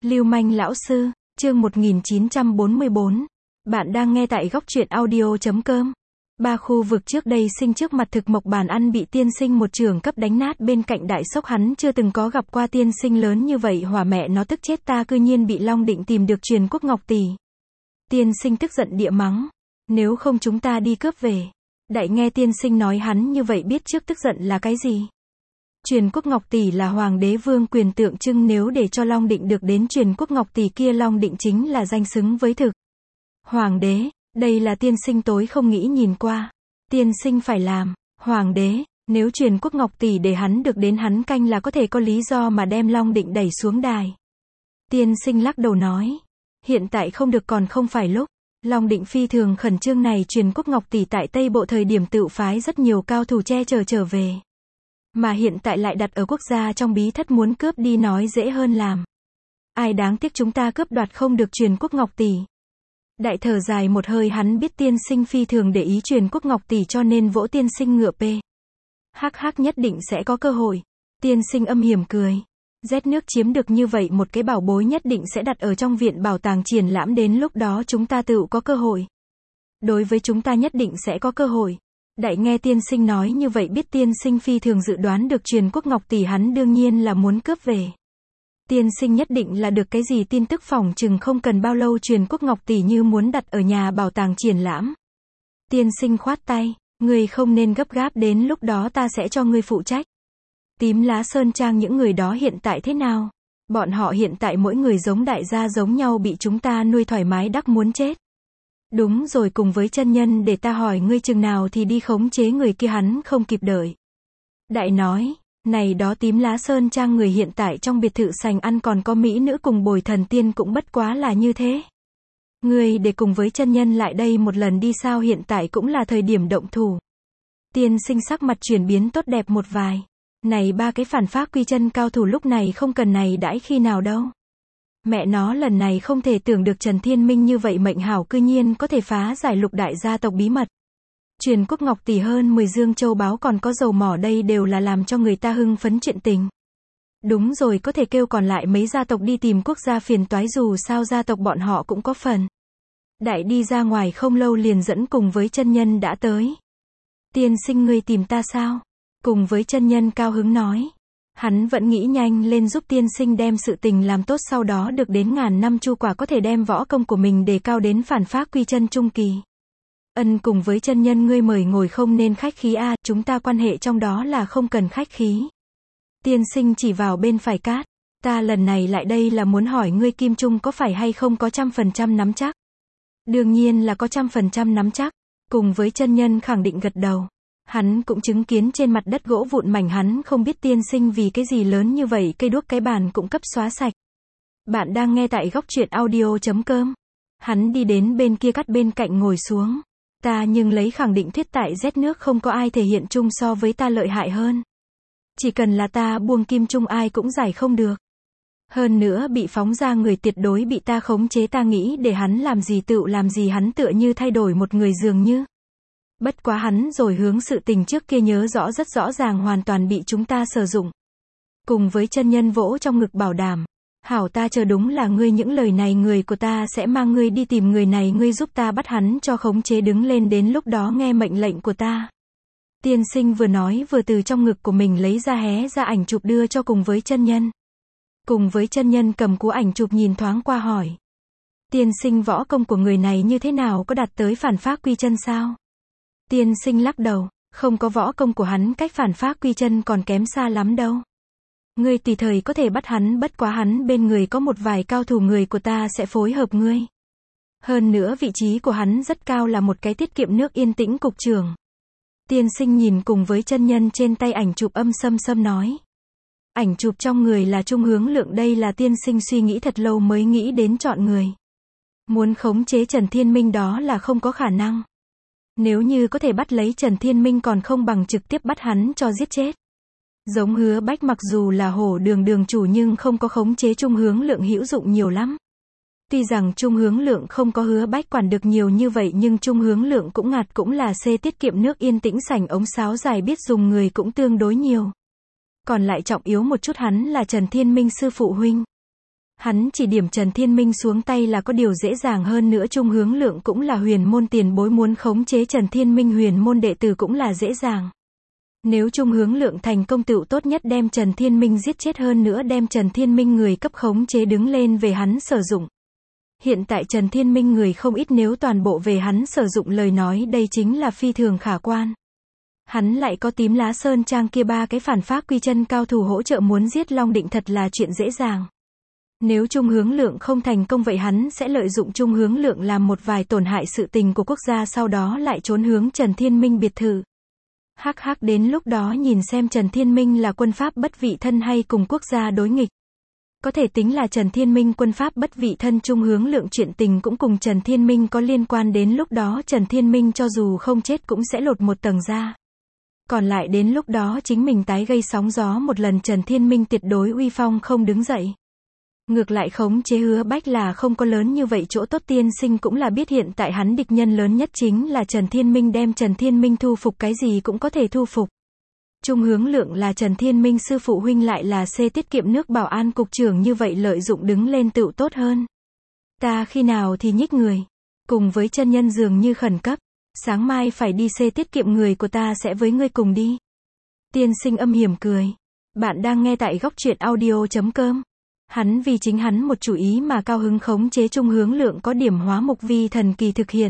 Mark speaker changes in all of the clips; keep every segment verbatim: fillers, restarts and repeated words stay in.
Speaker 1: Lưu manh lão sư, chương một nghìn chín trăm bốn mươi bốn. Bạn đang nghe tại góc truyện audio chấm com. Ba khu vực trước đây sinh trước mặt thực mộc bàn ăn bị tiên sinh một trường cấp đánh nát bên cạnh đại sốc, hắn chưa từng có gặp qua tiên sinh lớn như vậy, hỏa mẹ nó tức chết ta, cư nhiên bị Long Định tìm được truyền quốc ngọc tỷ. Tiên sinh tức giận địa mắng, nếu không chúng ta đi cướp về. Đại nghe tiên sinh nói hắn như vậy biết trước tức giận là cái gì. Truyền quốc ngọc tỷ là hoàng đế vương quyền tượng trưng, nếu để cho Long Định được đến truyền quốc ngọc tỷ kia, Long Định chính là danh xứng với thực hoàng đế. Đây là tiên sinh tối không nghĩ nhìn qua. Tiên sinh phải làm hoàng đế, nếu truyền quốc ngọc tỷ để hắn được đến, hắn canh là có thể có lý do mà đem Long Định đẩy xuống đài. Tiên sinh lắc đầu nói, hiện tại không được, còn không phải lúc. Long Định phi thường khẩn trương, này truyền quốc ngọc tỷ tại Tây Bộ thời điểm tự phái rất nhiều cao thủ che chở trở về. Mà hiện tại lại đặt ở quốc gia trong bí thất, muốn cướp đi nói dễ hơn làm. Ai đáng tiếc chúng ta cướp đoạt không được truyền quốc ngọc tỷ. Đại thở dài một hơi, hắn biết tiên sinh phi thường để ý truyền quốc ngọc tỷ, cho nên vỗ tiên sinh ngựa p. Hắc hắc, nhất định sẽ có cơ hội. Tiên sinh âm hiểm cười. Rét nước chiếm được như vậy một cái bảo bối, nhất định sẽ đặt ở trong viện bảo tàng triển lãm, đến lúc đó chúng ta tự có cơ hội. Đối với chúng ta nhất định sẽ có cơ hội. Đại nghe tiên sinh nói như vậy biết tiên sinh phi thường dự đoán được truyền quốc ngọc tỷ hắn đương nhiên là muốn cướp về. Tiên sinh nhất định là được cái gì tin tức, phỏng chừng không cần bao lâu truyền quốc ngọc tỷ như muốn đặt ở nhà bảo tàng triển lãm. Tiên sinh khoát tay, ngươi không nên gấp gáp, đến lúc đó ta sẽ cho ngươi phụ trách. Tím Lá Sơn Trang những người đó hiện tại thế nào? Bọn họ hiện tại mỗi người giống đại gia giống nhau, bị chúng ta nuôi thoải mái đắc muốn chết. Đúng rồi, cùng với chân nhân, để ta hỏi ngươi chừng nào thì đi khống chế người kia, hắn không kịp đợi. Đại nói, này đó Tím Lá Sơn Trang người hiện tại trong biệt thự sành ăn còn có mỹ nữ cùng bồi thần tiên, cũng bất quá là như thế. Ngươi để cùng với chân nhân lại đây một lần đi, sao hiện tại cũng là thời điểm động thủ. Tiên sinh sắc mặt chuyển biến tốt đẹp một vài. Này ba cái phản pháp quy chân cao thủ lúc này không cần này đãi khi nào đâu. Mẹ nó, lần này không thể tưởng được Trần Thiên Minh như vậy mệnh hảo, cư nhiên có thể phá giải lục đại gia tộc bí mật. Truyền quốc ngọc tỷ hơn mười dương châu báu còn có dầu mỏ, đây đều là làm cho người ta hưng phấn chuyện tình. Đúng rồi, có thể kêu còn lại mấy gia tộc đi tìm quốc gia phiền toái, dù sao gia tộc bọn họ cũng có phần. Đại đi ra ngoài không lâu liền dẫn cùng với chân nhân đã tới. Tiên sinh ngươi tìm ta sao? Cùng với chân nhân cao hứng nói. Hắn vẫn nghĩ nhanh lên giúp tiên sinh đem sự tình làm tốt, sau đó được đến ngàn năm chu quả, có thể đem võ công của mình đề cao đến phản pháp quy chân trung kỳ. Ân, cùng với chân nhân ngươi mời ngồi, không nên khách khí a, à, chúng ta quan hệ trong đó là không cần khách khí. Tiên sinh chỉ vào bên phải cát. Ta lần này lại đây là muốn hỏi ngươi Kim Trung có phải hay không có trăm phần trăm nắm chắc? Đương nhiên là có trăm phần trăm nắm chắc. Cùng với chân nhân khẳng định gật đầu. Hắn cũng chứng kiến trên mặt đất gỗ vụn mảnh, hắn không biết tiên sinh vì cái gì lớn như vậy, cây đuốc cái bàn cũng cấp xóa sạch. Bạn đang nghe tại góc truyện audio chấm com. Hắn đi đến bên kia cắt bên cạnh ngồi xuống. Ta nhưng lấy khẳng định thuyết, tại rét nước không có ai thể hiện chung so với ta lợi hại hơn. Chỉ cần là ta buông kim trung ai cũng giải không được. Hơn nữa bị phóng ra người tuyệt đối bị ta khống chế, ta nghĩ để hắn làm gì tựu làm gì, hắn tựa như thay đổi một người dường như. Bất quá hắn rồi hướng sự tình trước kia nhớ rõ rất rõ ràng, hoàn toàn bị chúng ta sử dụng. Cùng với chân nhân vỗ trong ngực bảo đảm. Hảo, ta chờ đúng là ngươi những lời này, người của ta sẽ mang ngươi đi tìm người này, ngươi giúp ta bắt hắn cho khống chế, đứng lên, đến lúc đó nghe mệnh lệnh của ta. Tiên sinh vừa nói vừa từ trong ngực của mình lấy ra hé ra ảnh chụp đưa cho cùng với chân nhân. Cùng với chân nhân cầm cuốn ảnh chụp nhìn thoáng qua hỏi. Tiên sinh, võ công của người này như thế nào, có đạt tới phản pháp quy chân sao? Tiên sinh lắc đầu, không có, võ công của hắn cách phản pháp quy chân còn kém xa lắm đâu. Ngươi tùy thời có thể bắt hắn, bất quá hắn bên người có một vài cao thủ, người của ta sẽ phối hợp ngươi. Hơn nữa vị trí của hắn rất cao, là một cái tiết kiệm nước yên tĩnh cục trưởng. Tiên sinh nhìn cùng với chân nhân trên tay ảnh chụp, âm sâm sâm nói. Ảnh chụp trong người là Trung Hướng Lượng, đây là tiên sinh suy nghĩ thật lâu mới nghĩ đến chọn người. Muốn khống chế Trần Thiên Minh đó là không có khả năng. Nếu như có thể bắt lấy Trần Thiên Minh còn không bằng trực tiếp bắt hắn cho giết chết. Giống Hứa Bách mặc dù là hổ đường đường chủ nhưng không có khống chế Trung Hướng Lượng hữu dụng nhiều lắm. Tuy rằng Trung Hướng Lượng không có Hứa Bách quản được nhiều như vậy, nhưng Trung Hướng Lượng cũng ngạt, cũng là C tiết kiệm nước yên tĩnh sảnh ống sáo dài, biết dùng người cũng tương đối nhiều. Còn lại trọng yếu một chút, hắn là Trần Thiên Minh sư phụ huynh. Hắn chỉ điểm Trần Thiên Minh xuống tay là có điều dễ dàng hơn nữa. Trung Hướng Lượng cũng là huyền môn tiền bối, muốn khống chế Trần Thiên Minh huyền môn đệ tử cũng là dễ dàng. Nếu Trung Hướng Lượng thành công tựu tốt nhất đem Trần Thiên Minh giết chết, hơn nữa đem Trần Thiên Minh người cấp khống chế đứng lên về hắn sử dụng. Hiện tại Trần Thiên Minh người không ít, nếu toàn bộ về hắn sử dụng lời nói đây chính là phi thường khả quan. Hắn lại có Tím Lá Sơn Trang kia ba cái phản pháp quy chân cao thủ hỗ trợ, muốn giết Long Định thật là chuyện dễ dàng. Nếu Trung Hướng Lượng không thành công vậy hắn sẽ lợi dụng Trung Hướng Lượng làm một vài tổn hại sự tình của quốc gia, sau đó lại trốn hướng Trần Thiên Minh biệt thự. Hắc hắc, đến lúc đó nhìn xem Trần Thiên Minh là quân pháp bất vị thân hay cùng quốc gia đối nghịch. Có thể tính là Trần Thiên Minh quân pháp bất vị thân, Trung Hướng Lượng chuyện tình cũng cùng Trần Thiên Minh có liên quan, đến lúc đó Trần Thiên Minh cho dù không chết cũng sẽ lột một tầng ra. Còn lại đến lúc đó chính mình tái gây sóng gió một lần, Trần Thiên Minh tuyệt đối uy phong không đứng dậy. Ngược lại khống chế Hứa Bách là không có lớn như vậy chỗ tốt, tiên sinh cũng là biết hiện tại hắn địch nhân lớn nhất chính là Trần Thiên Minh, đem Trần Thiên Minh thu phục cái gì cũng có thể thu phục. Trung Hướng Lượng là Trần Thiên Minh sư phụ huynh, lại là C tiết kiệm nước bảo an cục trưởng, như vậy lợi dụng đứng lên tựu tốt hơn. Ta khi nào thì nhích người. Cùng với chân nhân dường như khẩn cấp. Sáng mai phải đi C tiết kiệm, người của ta sẽ với ngươi cùng đi. Tiên sinh âm hiểm cười. Bạn đang nghe tại góc truyện audio chấm com. Hắn vì chính hắn một chủ ý mà cao hứng khống chế Trung Hướng Lượng, có điểm hóa mục vi thần kỳ thực hiện.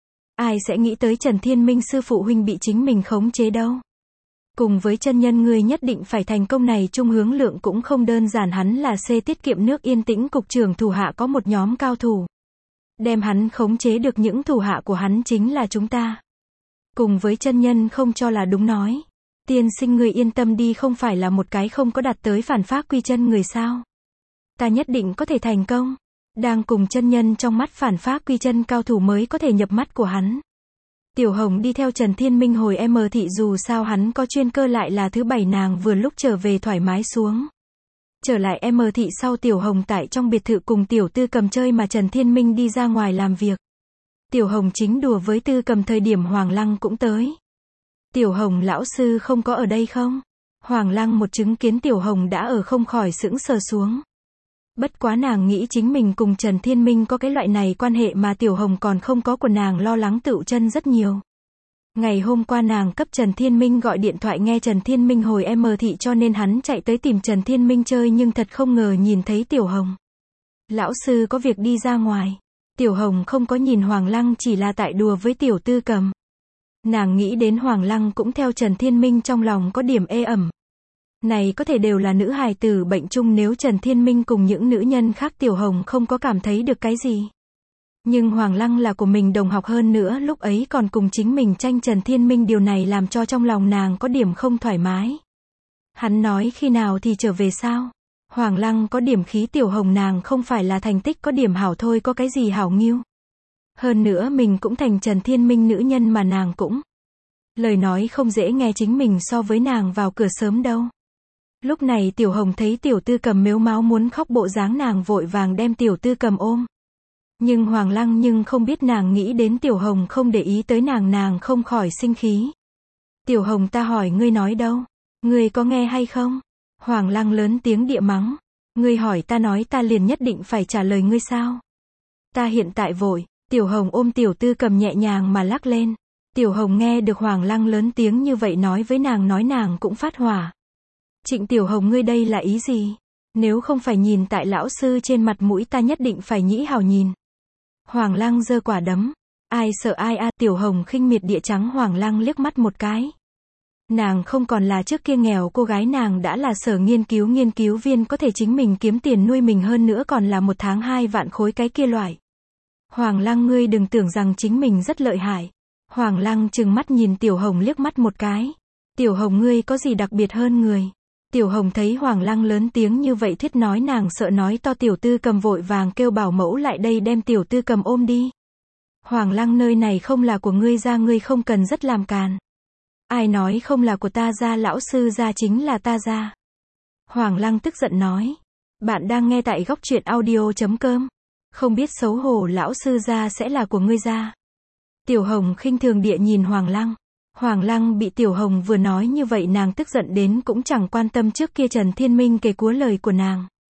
Speaker 1: Ai sẽ nghĩ tới Trần Thiên Minh sư phụ huynh bị chính mình khống chế đâu. Cùng với chân nhân ngươi nhất định phải thành công này, Trung Hướng Lượng cũng không đơn giản, hắn là C tiết kiệm nước Yên Tĩnh cục trưởng, thủ hạ có một nhóm cao thủ. Đem hắn khống chế được, những thủ hạ của hắn chính là chúng ta. Cùng với chân nhân không cho là đúng nói. Tiên sinh người yên tâm đi, không phải là một cái không có đạt tới phản pháp quy chân người sao. Ta nhất định có thể thành công. Đang cùng chân nhân trong mắt phản pháp quy chân cao thủ mới có thể nhập mắt của hắn. Tiểu Hồng đi theo Trần Thiên Minh hồi M thị, dù sao hắn có chuyên cơ, lại là thứ bảy nàng vừa lúc trở về thoải mái xuống. Trở lại M thị sau, Tiểu Hồng tại trong biệt thự cùng Tiểu Tư Cầm chơi, mà Trần Thiên Minh đi ra ngoài làm việc. Tiểu Hồng chính đùa với Tư Cầm thời điểm Hoàng Lăng cũng tới. Tiểu Hồng lão sư không có ở đây không? Hoàng Lăng một chứng kiến Tiểu Hồng đã ở không khỏi sững sờ xuống. Bất quá nàng nghĩ chính mình cùng Trần Thiên Minh có cái loại này quan hệ mà Tiểu Hồng còn không có, của nàng lo lắng tựu chân rất nhiều. Ngày hôm qua nàng cấp Trần Thiên Minh gọi điện thoại, nghe Trần Thiên Minh hồi M thị cho nên hắn chạy tới tìm Trần Thiên Minh chơi, nhưng thật không ngờ nhìn thấy Tiểu Hồng. Lão sư có việc đi ra ngoài. Tiểu Hồng không có nhìn Hoàng Lăng, chỉ là tại đùa với Tiểu Tư Cầm. Nàng nghĩ đến Hoàng Lăng cũng theo Trần Thiên Minh, trong lòng có điểm ê ẩm. Này có thể đều là nữ hài tử bệnh chung, nếu Trần Thiên Minh cùng những nữ nhân khác Tiểu Hồng không có cảm thấy được cái gì. Nhưng Hoàng Lăng là của mình đồng học, hơn nữa lúc ấy còn cùng chính mình tranh Trần Thiên Minh, điều này làm cho trong lòng nàng có điểm không thoải mái. Hắn nói khi nào thì trở về sao? Hoàng Lăng có điểm khí, Tiểu Hồng nàng không phải là thành tích có điểm hảo thôi, có cái gì hảo nghiêu. Hơn nữa mình cũng thành Trần Thiên Minh nữ nhân mà nàng cũng. Lời nói không dễ nghe, chính mình so với nàng vào cửa sớm đâu. Lúc này Tiểu Hồng thấy Tiểu Tư Cầm mếu máo muốn khóc bộ dáng, nàng vội vàng đem Tiểu Tư Cầm ôm. Nhưng Hoàng Lăng nhưng không biết nàng nghĩ đến Tiểu Hồng không để ý tới nàng, nàng không khỏi sinh khí. Tiểu Hồng, ta hỏi ngươi nói đâu? Ngươi có nghe hay không? Hoàng Lăng lớn tiếng địa mắng. Ngươi hỏi ta nói ta liền nhất định phải trả lời ngươi sao? Ta hiện tại vội. Tiểu Hồng ôm Tiểu Tư Cầm nhẹ nhàng mà lắc lên. Tiểu Hồng nghe được Hoàng Lăng lớn tiếng như vậy nói với nàng, nói nàng cũng phát hỏa. Trịnh Tiểu Hồng, ngươi đây là ý gì? Nếu không phải nhìn tại lão sư trên mặt mũi, ta nhất định phải nhĩ hào nhìn. Hoàng Lăng giơ quả đấm. Ai sợ ai a? À, Tiểu Hồng khinh miệt địa trắng Hoàng Lăng liếc mắt một cái. Nàng không còn là trước kia nghèo cô gái, nàng đã là sở nghiên cứu nghiên cứu viên, có thể chính mình kiếm tiền nuôi mình, hơn nữa còn là một tháng hai vạn khối cái kia loại. Hoàng Lăng, ngươi đừng tưởng rằng chính mình rất lợi hại. Hoàng Lăng trừng mắt nhìn Tiểu Hồng liếc mắt một cái. Tiểu Hồng, ngươi có gì đặc biệt hơn người? Tiểu Hồng thấy Hoàng Lăng lớn tiếng như vậy thuyết nói, nàng sợ nói to. Tiểu Tư Cầm vội vàng kêu bảo mẫu lại đây đem Tiểu Tư Cầm ôm đi. Hoàng Lăng, nơi này không là của ngươi ra, ngươi không cần rất làm càn. Ai nói không là của ta ra? Lão sư ra chính là ta ra. Hoàng Lăng tức giận nói. Bạn đang nghe tại góc truyện audio chấm com. Không biết xấu hổ, lão sư ra sẽ là của ngươi ra. Tiểu Hồng khinh thường địa nhìn Hoàng Lăng. Hoàng Lăng bị Tiểu Hồng vừa nói như vậy, nàng tức giận đến cũng chẳng quan tâm trước kia Trần Thiên Minh kể cúa lời của nàng.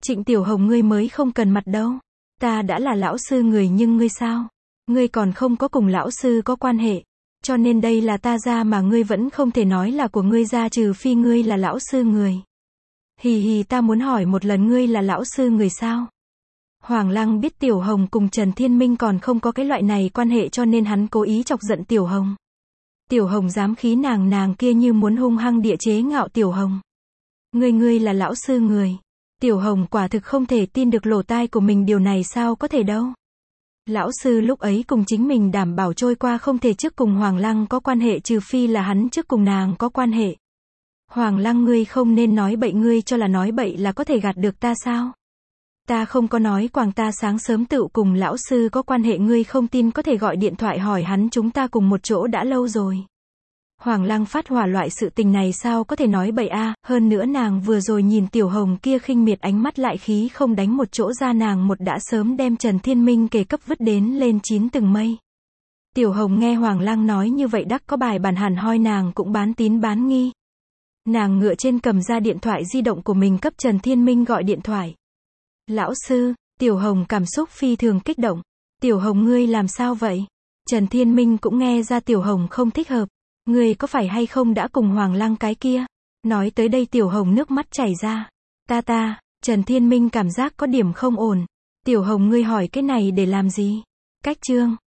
Speaker 1: Trịnh Tiểu Hồng ngươi mới không cần mặt đâu. Ta đã là lão sư người nhưng ngươi sao? Ngươi còn không có cùng lão sư có quan hệ. Cho nên đây là ta ra mà ngươi vẫn không thể nói là của ngươi ra trừ phi ngươi là lão sư người. Hì hì ta muốn hỏi một lần ngươi là lão sư người sao? Hoàng Lăng biết Tiểu Hồng cùng Trần Thiên Minh còn không có cái loại này quan hệ cho nên hắn cố ý chọc giận Tiểu Hồng. Tiểu Hồng dám khí nàng nàng kia như muốn hung hăng địa chế ngạo Tiểu Hồng. Ngươi ngươi là lão sư người. Tiểu Hồng quả thực không thể tin được lỗ tai của mình điều này sao có thể đâu. Lão sư lúc ấy cùng chính mình đảm bảo trôi qua không thể trước cùng Hoàng Lăng có quan hệ trừ phi là hắn trước cùng nàng có quan hệ. Hoàng Lăng ngươi không nên nói bậy ngươi cho là nói bậy là có thể gạt được ta sao? Ta không có nói quàng ta sáng sớm tự cùng lão sư có quan hệ ngươi không tin có thể gọi điện thoại hỏi hắn chúng ta cùng một chỗ đã lâu rồi. Hoàng Lăng phát hỏa loại sự tình này sao có thể nói bậy a, hơn nữa nàng vừa rồi nhìn Tiểu Hồng kia khinh miệt ánh mắt lại khí không đánh một chỗ ra nàng một đã sớm đem Trần Thiên Minh kề cấp vứt đến lên chín tầng mây. Tiểu Hồng nghe Hoàng Lăng nói như vậy đắc có bài bản hẳn hoi nàng cũng bán tín bán nghi. Nàng ngựa trên cầm ra điện thoại di động của mình cấp Trần Thiên Minh gọi điện thoại. Lão sư, Tiểu Hồng cảm xúc phi thường kích động. Tiểu Hồng ngươi làm sao vậy? Trần Thiên Minh cũng nghe ra Tiểu Hồng không thích hợp. Ngươi có phải hay không đã cùng Hoàng Lăng cái kia? Nói tới đây Tiểu Hồng nước mắt chảy ra. Ta ta, Trần Thiên Minh cảm giác có điểm không ổn. Tiểu Hồng ngươi hỏi cái này để làm gì? Cách chương.